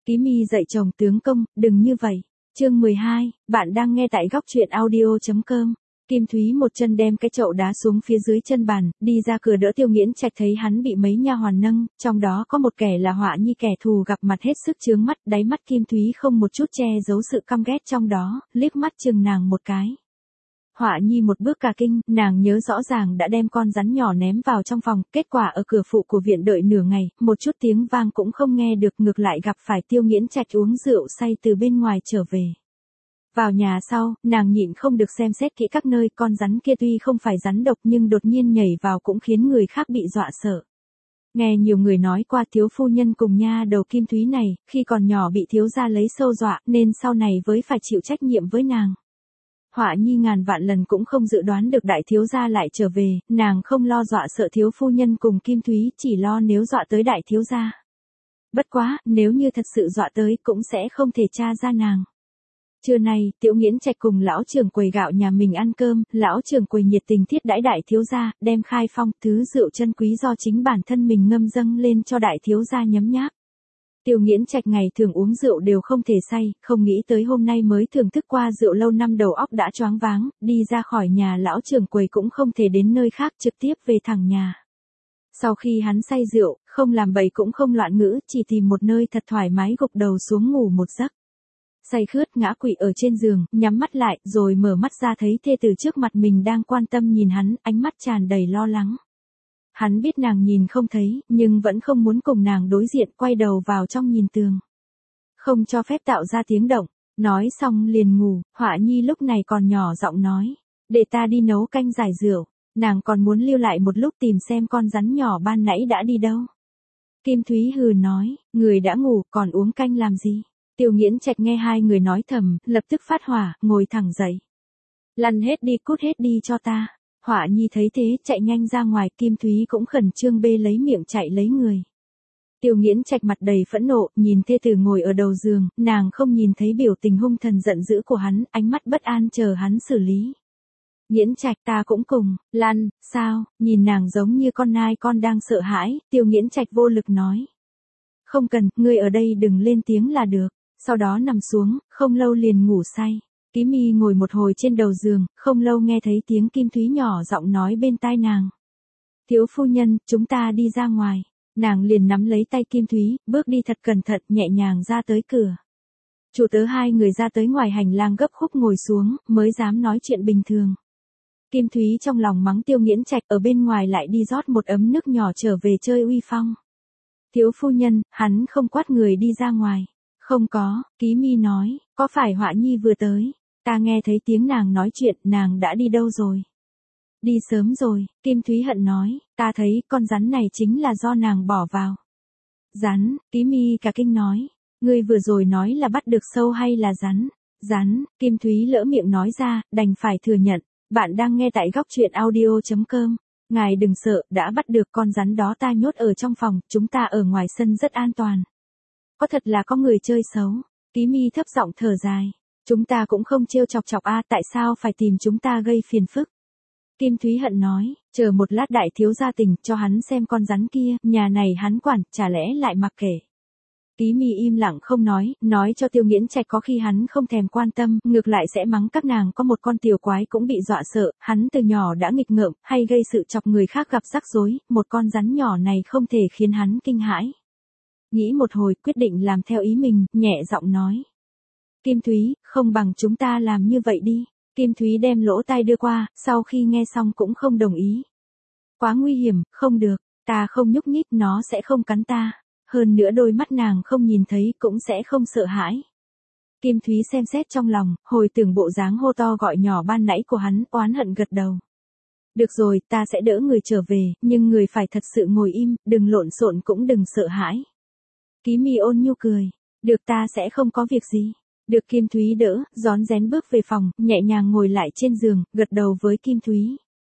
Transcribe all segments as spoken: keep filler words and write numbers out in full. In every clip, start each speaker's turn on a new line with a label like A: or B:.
A: Ký Mi dạy chồng tướng công, đừng như vậy. Chương mười hai, bạn đang nghe tại góc truyện audio chấm com. Kim Thúy một chân đem cái chậu đá xuống phía dưới chân bàn, đi ra cửa đỡ Tiêu Nghiễn Trạch, thấy hắn bị mấy nha hoàn nâng, trong đó có một kẻ là Họa Nhi, kẻ thù gặp mặt hết sức chướng mắt, đáy mắt Kim Thúy không một chút che giấu sự căm ghét trong đó, liếc mắt chừng nàng một cái. Họa Nhi một bước cả kinh, nàng nhớ rõ ràng đã đem con rắn nhỏ ném vào trong phòng, kết quả ở cửa phụ của viện đợi nửa ngày, một chút tiếng vang cũng không nghe được, ngược lại gặp phải Tiêu Nghiễn Trạch uống rượu say từ bên ngoài trở về. Vào nhà sau, nàng nhịn không được xem xét kỹ các nơi, con rắn kia tuy không phải rắn độc nhưng đột nhiên nhảy vào cũng khiến người khác bị dọa sợ. Nghe nhiều người nói qua thiếu phu nhân cùng nha đầu Kim Thúy này, khi còn nhỏ bị thiếu gia lấy sâu dọa nên sau này với phải chịu trách nhiệm với nàng. Họa Nhi ngàn vạn lần cũng không dự đoán được đại thiếu gia lại trở về, nàng không lo dọa sợ thiếu phu nhân cùng Kim Thúy, chỉ lo nếu dọa tới đại thiếu gia. Bất quá, nếu như thật sự dọa tới cũng sẽ không thể tra ra nàng. Trưa nay, Tiểu Nghiễn Trạch cùng lão trưởng quầy gạo nhà mình ăn cơm, lão trưởng quầy nhiệt tình thiết đãi đại thiếu gia, đem khai phong, thứ rượu chân quý do chính bản thân mình ngâm dâng lên cho đại thiếu gia nhấm nháp. Tiêu Nghiễn Trạch ngày thường uống rượu đều không thể say, không nghĩ tới hôm nay mới thưởng thức qua rượu lâu năm đầu óc đã choáng váng, đi ra khỏi nhà lão trưởng quầy cũng không thể đến nơi khác, trực tiếp về thẳng nhà. Sau khi hắn say rượu, không làm bậy cũng không loạn ngữ, chỉ tìm một nơi thật thoải mái gục đầu xuống ngủ một giấc. Say khướt ngã quỵ ở trên giường, nhắm mắt lại, rồi mở mắt ra thấy thê tử trước mặt mình đang quan tâm nhìn hắn, ánh mắt tràn đầy lo lắng. Hắn biết nàng nhìn không thấy, nhưng vẫn không muốn cùng nàng đối diện, quay đầu vào trong nhìn tường. Không cho phép tạo ra tiếng động, nói xong liền ngủ. Họa Nhi lúc này còn nhỏ giọng nói, để ta đi nấu canh giải rượu, nàng còn muốn lưu lại một lúc tìm xem con rắn nhỏ ban nãy đã đi đâu. Kim Thúy hừ nói, người đã ngủ, còn uống canh làm gì? Tiêu Nghiễn Trạch nghe hai người nói thầm, lập tức phát hỏa, ngồi thẳng dậy. Lăn hết đi, cút hết đi cho ta. Họa Nhi thấy thế, chạy nhanh ra ngoài, Kim Thúy cũng khẩn trương bê lấy miệng chạy lấy người. Tiêu Nghiễn Trạch mặt đầy phẫn nộ, nhìn thê tử ngồi ở đầu giường, nàng không nhìn thấy biểu tình hung thần giận dữ của hắn, ánh mắt bất an chờ hắn xử lý. Nghiễn Trạch, ta cũng cùng, lăn, sao, nhìn nàng giống như con nai con đang sợ hãi, Tiêu Nghiễn Trạch vô lực nói. Không cần, ngươi ở đây đừng lên tiếng là được. Sau đó nằm xuống, không lâu liền ngủ say. Ký Mi ngồi một hồi trên đầu giường, không lâu nghe thấy tiếng Kim Thúy nhỏ giọng nói bên tai nàng. Thiếu phu nhân, chúng ta đi ra ngoài. Nàng liền nắm lấy tay Kim Thúy, bước đi thật cẩn thận, nhẹ nhàng ra tới cửa. Chủ tớ hai người ra tới ngoài hành lang gấp khúc ngồi xuống, mới dám nói chuyện bình thường. Kim Thúy trong lòng mắng Tiêu Nghiễn Trạch, ở bên ngoài lại đi rót một ấm nước nhỏ trở về chơi uy phong. Thiếu phu nhân, hắn không quát người đi ra ngoài. Không có, Ký Mi nói, có phải Họa Nhi vừa tới? Ta nghe thấy tiếng nàng nói chuyện, nàng đã đi đâu rồi? Đi sớm rồi, Kim Thúy hận nói, ta thấy con rắn này chính là do nàng bỏ vào. Rắn, Ký Mi cả kinh nói, ngươi vừa rồi nói là bắt được sâu hay là rắn? Rắn, Kim Thúy lỡ miệng nói ra, đành phải thừa nhận, bạn đang nghe tại góc truyện audio chấm com. Ngài đừng sợ, đã bắt được con rắn đó ta nhốt ở trong phòng, chúng ta ở ngoài sân rất an toàn. Có thật là có người chơi xấu. Ký Mi thấp giọng thở dài. Chúng ta cũng không trêu chọc chọc a, tại sao phải tìm chúng ta gây phiền phức? Kim Thúy hận nói, chờ một lát đại thiếu gia tỉnh, cho hắn xem con rắn kia, nhà này hắn quản, chả lẽ lại mặc kệ. Ký Mi im lặng không nói, nói cho Tiêu Nghiễn Trạch có khi hắn không thèm quan tâm, ngược lại sẽ mắng các nàng có một con tiểu quái cũng bị dọa sợ, hắn từ nhỏ đã nghịch ngợm, hay gây sự chọc người khác gặp rắc rối, một con rắn nhỏ này không thể khiến hắn kinh hãi. Nghĩ một hồi, quyết định làm theo ý mình, nhẹ giọng nói. Kim Thúy, không bằng chúng ta làm như vậy đi. Kim Thúy đem lỗ tai đưa qua, sau khi nghe xong cũng không đồng ý. Quá nguy hiểm, không được, ta không nhúc nhích, nó sẽ không cắn ta. Hơn nữa đôi mắt nàng không nhìn thấy cũng sẽ không sợ hãi. Kim Thúy xem xét trong lòng, hồi tưởng bộ dáng hô to gọi nhỏ ban nãy của hắn, oán hận gật đầu. Được rồi, ta sẽ đỡ người trở về, nhưng người phải thật sự ngồi im, đừng lộn xộn cũng đừng sợ hãi. Ký Mi ôn nhu cười, được, ta sẽ không có việc gì. Được Kim Thúy đỡ, rón rén bước về phòng, nhẹ nhàng ngồi lại trên giường, gật đầu với Kim Thúy.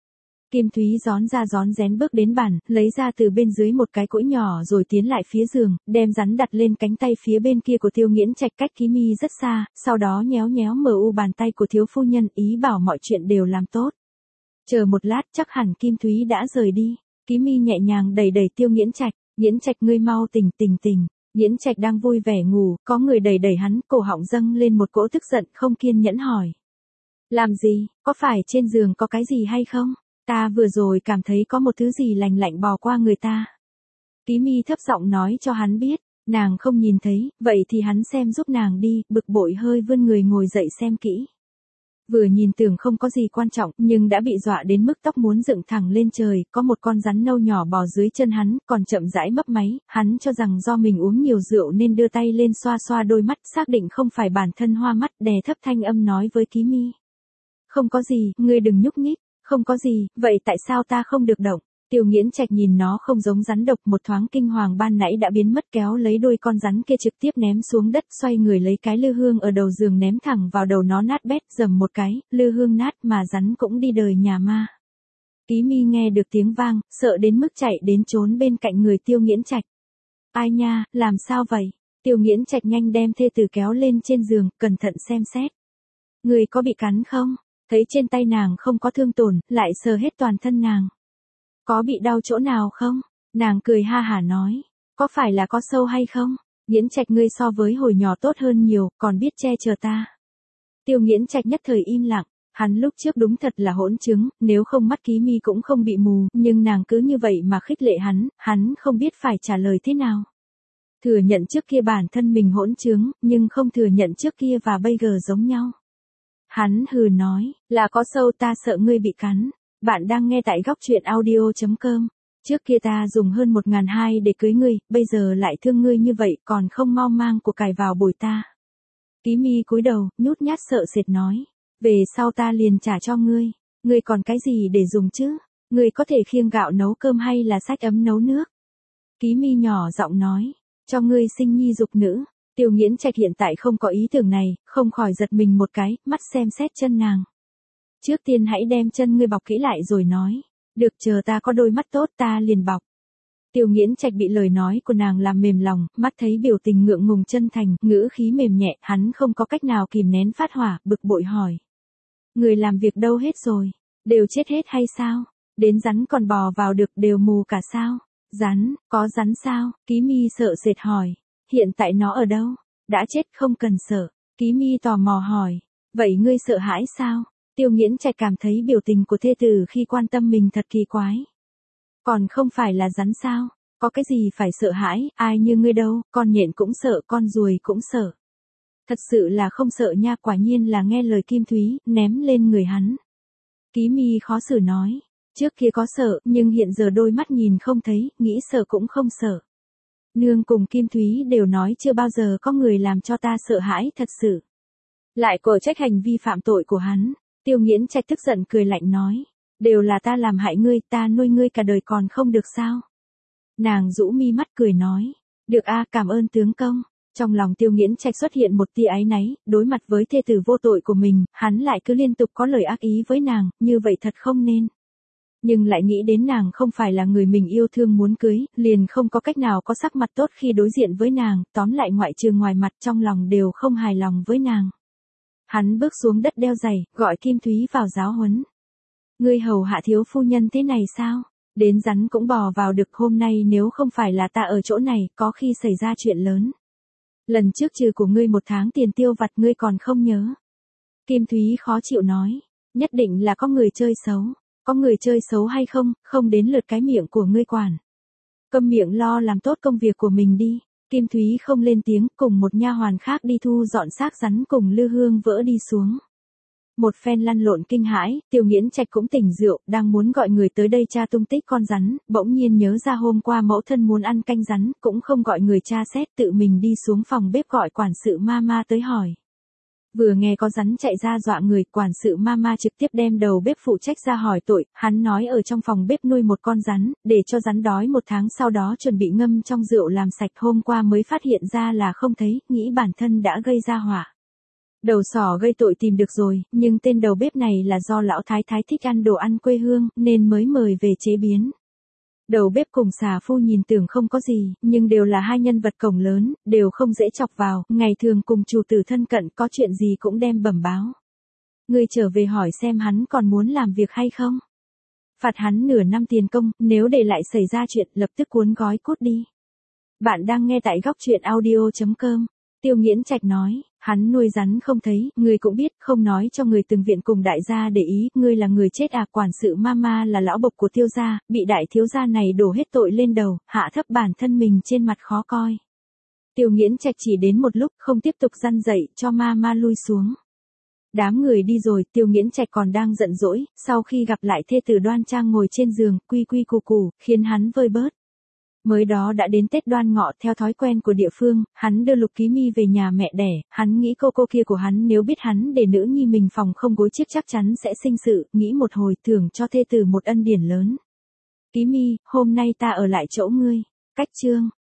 A: Kim Thúy rón ra rón rén bước đến bàn, lấy ra từ bên dưới một cái cũi nhỏ rồi tiến lại phía giường, đem rắn đặt lên cánh tay phía bên kia của Tiêu Nghiễn Trạch cách Ký Mi rất xa, sau đó nhéo nhéo mờ u bàn tay của thiếu phu nhân, ý bảo mọi chuyện đều làm tốt. Chờ một lát chắc hẳn Kim Thúy đã rời đi, Ký Mi nhẹ nhàng đẩy đẩy Tiêu Nghiễn Trạch, Nghiễn Trạch ngươi mau tỉnh tỉnh tỉnh. Nghiễn Trạch đang vui vẻ ngủ, có người đẩy đẩy hắn, cổ họng dâng lên một cỗ tức giận, không kiên nhẫn hỏi. Làm gì, có phải trên giường có cái gì hay không? Ta vừa rồi cảm thấy có một thứ gì lành lạnh bò qua người ta. Ký Mi thấp giọng nói cho hắn biết, nàng không nhìn thấy, vậy thì hắn xem giúp nàng đi, bực bội hơi vươn người ngồi dậy xem kỹ. Vừa nhìn tưởng không có gì quan trọng, nhưng đã bị dọa đến mức tóc muốn dựng thẳng lên trời, có một con rắn nâu nhỏ bò dưới chân hắn, còn chậm rãi mấp máy, hắn cho rằng do mình uống nhiều rượu nên đưa tay lên xoa xoa đôi mắt, xác định không phải bản thân hoa mắt, đè thấp thanh âm nói với Ký Mi. Không có gì, ngươi đừng nhúc nhích, không có gì, vậy tại sao ta không được động? Tiêu Nghiễn Trạch nhìn nó không giống rắn độc, một thoáng kinh hoàng ban nãy đã biến mất, kéo lấy đuôi con rắn kia trực tiếp ném xuống đất, xoay người lấy cái lư hương ở đầu giường ném thẳng vào đầu nó, nát bét, dầm một cái, lư hương nát mà rắn cũng đi đời nhà ma. Ký Mi nghe được tiếng vang, sợ đến mức chạy đến trốn bên cạnh người Tiêu Nghiễn Trạch. Ai nha, làm sao vậy? Tiêu Nghiễn Trạch nhanh đem thê tử kéo lên trên giường, cẩn thận xem xét. Người có bị cắn không? Thấy trên tay nàng không có thương tổn, lại sờ hết toàn thân nàng. Có bị đau chỗ nào không? Nàng cười ha hả nói. Có phải là có sâu hay không? Nghiễn Trạch ngươi so với hồi nhỏ tốt hơn nhiều, còn biết che chở ta. Tiêu Nghiễn Trạch nhất thời im lặng. Hắn lúc trước đúng thật là hỗn chứng, nếu không mắt Ký Mi cũng không bị mù, nhưng nàng cứ như vậy mà khích lệ hắn, hắn không biết phải trả lời thế nào. Thừa nhận trước kia bản thân mình hỗn chứng, nhưng không thừa nhận trước kia và bây giờ giống nhau. Hắn hừ nói, là có sâu, ta sợ ngươi bị cắn. Bạn đang nghe tại góc truyện audio chấm com. Trước kia ta dùng hơn một ngàn hai để cưới ngươi, bây giờ lại thương ngươi như vậy, còn không mau mang của cải vào bồi ta. Ký Mi cúi đầu, nhút nhát sợ sệt nói, về sau ta liền trả cho ngươi, ngươi còn cái gì để dùng chứ? Ngươi có thể khiêng gạo nấu cơm hay là xách ấm nấu nước? Ký Mi nhỏ giọng nói, cho ngươi sinh nhi dục nữ. Tiêu Nghiễn Trạch hiện tại không có ý tưởng này, không khỏi giật mình một cái, mắt xem xét chân nàng. Trước tiên hãy đem chân ngươi bọc kỹ lại rồi nói. Được, chờ ta có đôi mắt tốt ta liền bọc. Tiêu Nghiễn Trạch bị lời nói của nàng làm mềm lòng, mắt thấy biểu tình ngượng ngùng chân thành, ngữ khí mềm nhẹ, hắn không có cách nào kìm nén phát hỏa, bực bội hỏi. Người làm việc đâu hết rồi? Đều chết hết hay sao? Đến rắn còn bò vào được, đều mù cả sao? Rắn, có rắn sao? Ký Mi sợ sệt hỏi. Hiện tại nó ở đâu? Đã chết, không cần sợ. Ký Mi tò mò hỏi. Vậy ngươi sợ hãi sao? Tiêu Nghiễn Trạch cảm thấy biểu tình của thê tử khi quan tâm mình thật kỳ quái. Còn không phải là rắn sao? Có cái gì phải sợ hãi, ai như ngươi đâu, con nhện cũng sợ, con ruồi cũng sợ. Thật sự là không sợ nha, quả nhiên là nghe lời Kim Thúy, ném lên người hắn. Ký Mi khó xử nói, trước kia có sợ, nhưng hiện giờ đôi mắt nhìn không thấy, nghĩ sợ cũng không sợ. Nương cùng Kim Thúy đều nói chưa bao giờ có người làm cho ta sợ hãi thật sự. Lại cổ trách hành vi phạm tội của hắn. Tiêu Nghiễn Trạch tức giận cười lạnh nói, đều là ta làm hại ngươi, ta nuôi ngươi cả đời còn không được sao? Nàng rũ mi mắt cười nói, được a, cảm ơn tướng công. Trong lòng Tiêu Nghiễn Trạch xuất hiện một tia áy náy, đối mặt với thê tử vô tội của mình, hắn lại cứ liên tục có lời ác ý với nàng, như vậy thật không nên. Nhưng lại nghĩ đến nàng không phải là người mình yêu thương muốn cưới, liền không có cách nào có sắc mặt tốt khi đối diện với nàng, tóm lại ngoại trừ ngoài mặt trong lòng đều không hài lòng với nàng. Hắn bước xuống đất đeo giày, gọi Kim Thúy vào giáo huấn. Ngươi hầu hạ thiếu phu nhân thế này sao? Đến rắn cũng bò vào được, hôm nay nếu không phải là ta ở chỗ này, có khi xảy ra chuyện lớn. Lần trước trừ của ngươi một tháng tiền tiêu vặt ngươi còn không nhớ. Kim Thúy khó chịu nói, nhất định là có người chơi xấu. Có người chơi xấu hay không, không đến lượt cái miệng của ngươi quản. Câm miệng, lo làm tốt công việc của mình đi. Kim Thúy không lên tiếng, cùng một nha hoàn khác đi thu dọn xác rắn cùng lư hương vỡ đi xuống. Một phen lăn lộn kinh hãi, Tiêu Nghiễn Trạch cũng tỉnh rượu, đang muốn gọi người tới đây tra tung tích con rắn, bỗng nhiên nhớ ra hôm qua mẫu thân muốn ăn canh rắn, cũng không gọi người tra xét, tự mình đi xuống phòng bếp gọi quản sự Mama tới hỏi. Vừa nghe có rắn chạy ra dọa người, quản sự Mama trực tiếp đem đầu bếp phụ trách ra hỏi tội, hắn nói ở trong phòng bếp nuôi một con rắn, để cho rắn đói một tháng sau đó chuẩn bị ngâm trong rượu làm sạch, hôm qua mới phát hiện ra là không thấy, nghĩ bản thân đã gây ra họa. Đầu sỏ gây tội tìm được rồi, nhưng tên đầu bếp này là do lão thái thái thích ăn đồ ăn quê hương, nên mới mời về chế biến. Đầu bếp cùng xà phu nhìn tưởng không có gì, nhưng đều là hai nhân vật cổng lớn, đều không dễ chọc vào, ngày thường cùng chủ tử thân cận, có chuyện gì cũng đem bẩm báo. Ngươi trở về hỏi xem hắn còn muốn làm việc hay không. Phạt hắn nửa năm tiền công, nếu để lại xảy ra chuyện lập tức cuốn gói cút đi. Bạn đang nghe tại góc chuyện audio chấm com. Tiêu Nghiễn Trạch nói, hắn nuôi rắn không thấy, ngươi cũng biết, không nói cho người từng viện cùng đại gia để ý, ngươi là người chết à, quản sự Mama là lão bộc của Tiêu gia, bị đại thiếu gia này đổ hết tội lên đầu, hạ thấp bản thân mình trên mặt khó coi. Tiêu Nghiễn Trạch chỉ đến một lúc, không tiếp tục răn dậy, cho Mama lui xuống. Đám người đi rồi, Tiêu Nghiễn Trạch còn đang giận dỗi, sau khi gặp lại thê tử Đoan Trang ngồi trên giường, quy quy củ củ, khiến hắn vơi bớt. Mới đó đã đến Tết Đoan Ngọ, theo thói quen của địa phương, hắn đưa Lục Ký Mi về nhà mẹ đẻ, hắn nghĩ cô cô kia của hắn nếu biết hắn để nữ nhi mình phòng không gối chiếc chắc chắn sẽ sinh sự, nghĩ một hồi thưởng cho thê tử một ân điển lớn. Ký Mi, hôm nay ta ở lại chỗ ngươi. Cách chương.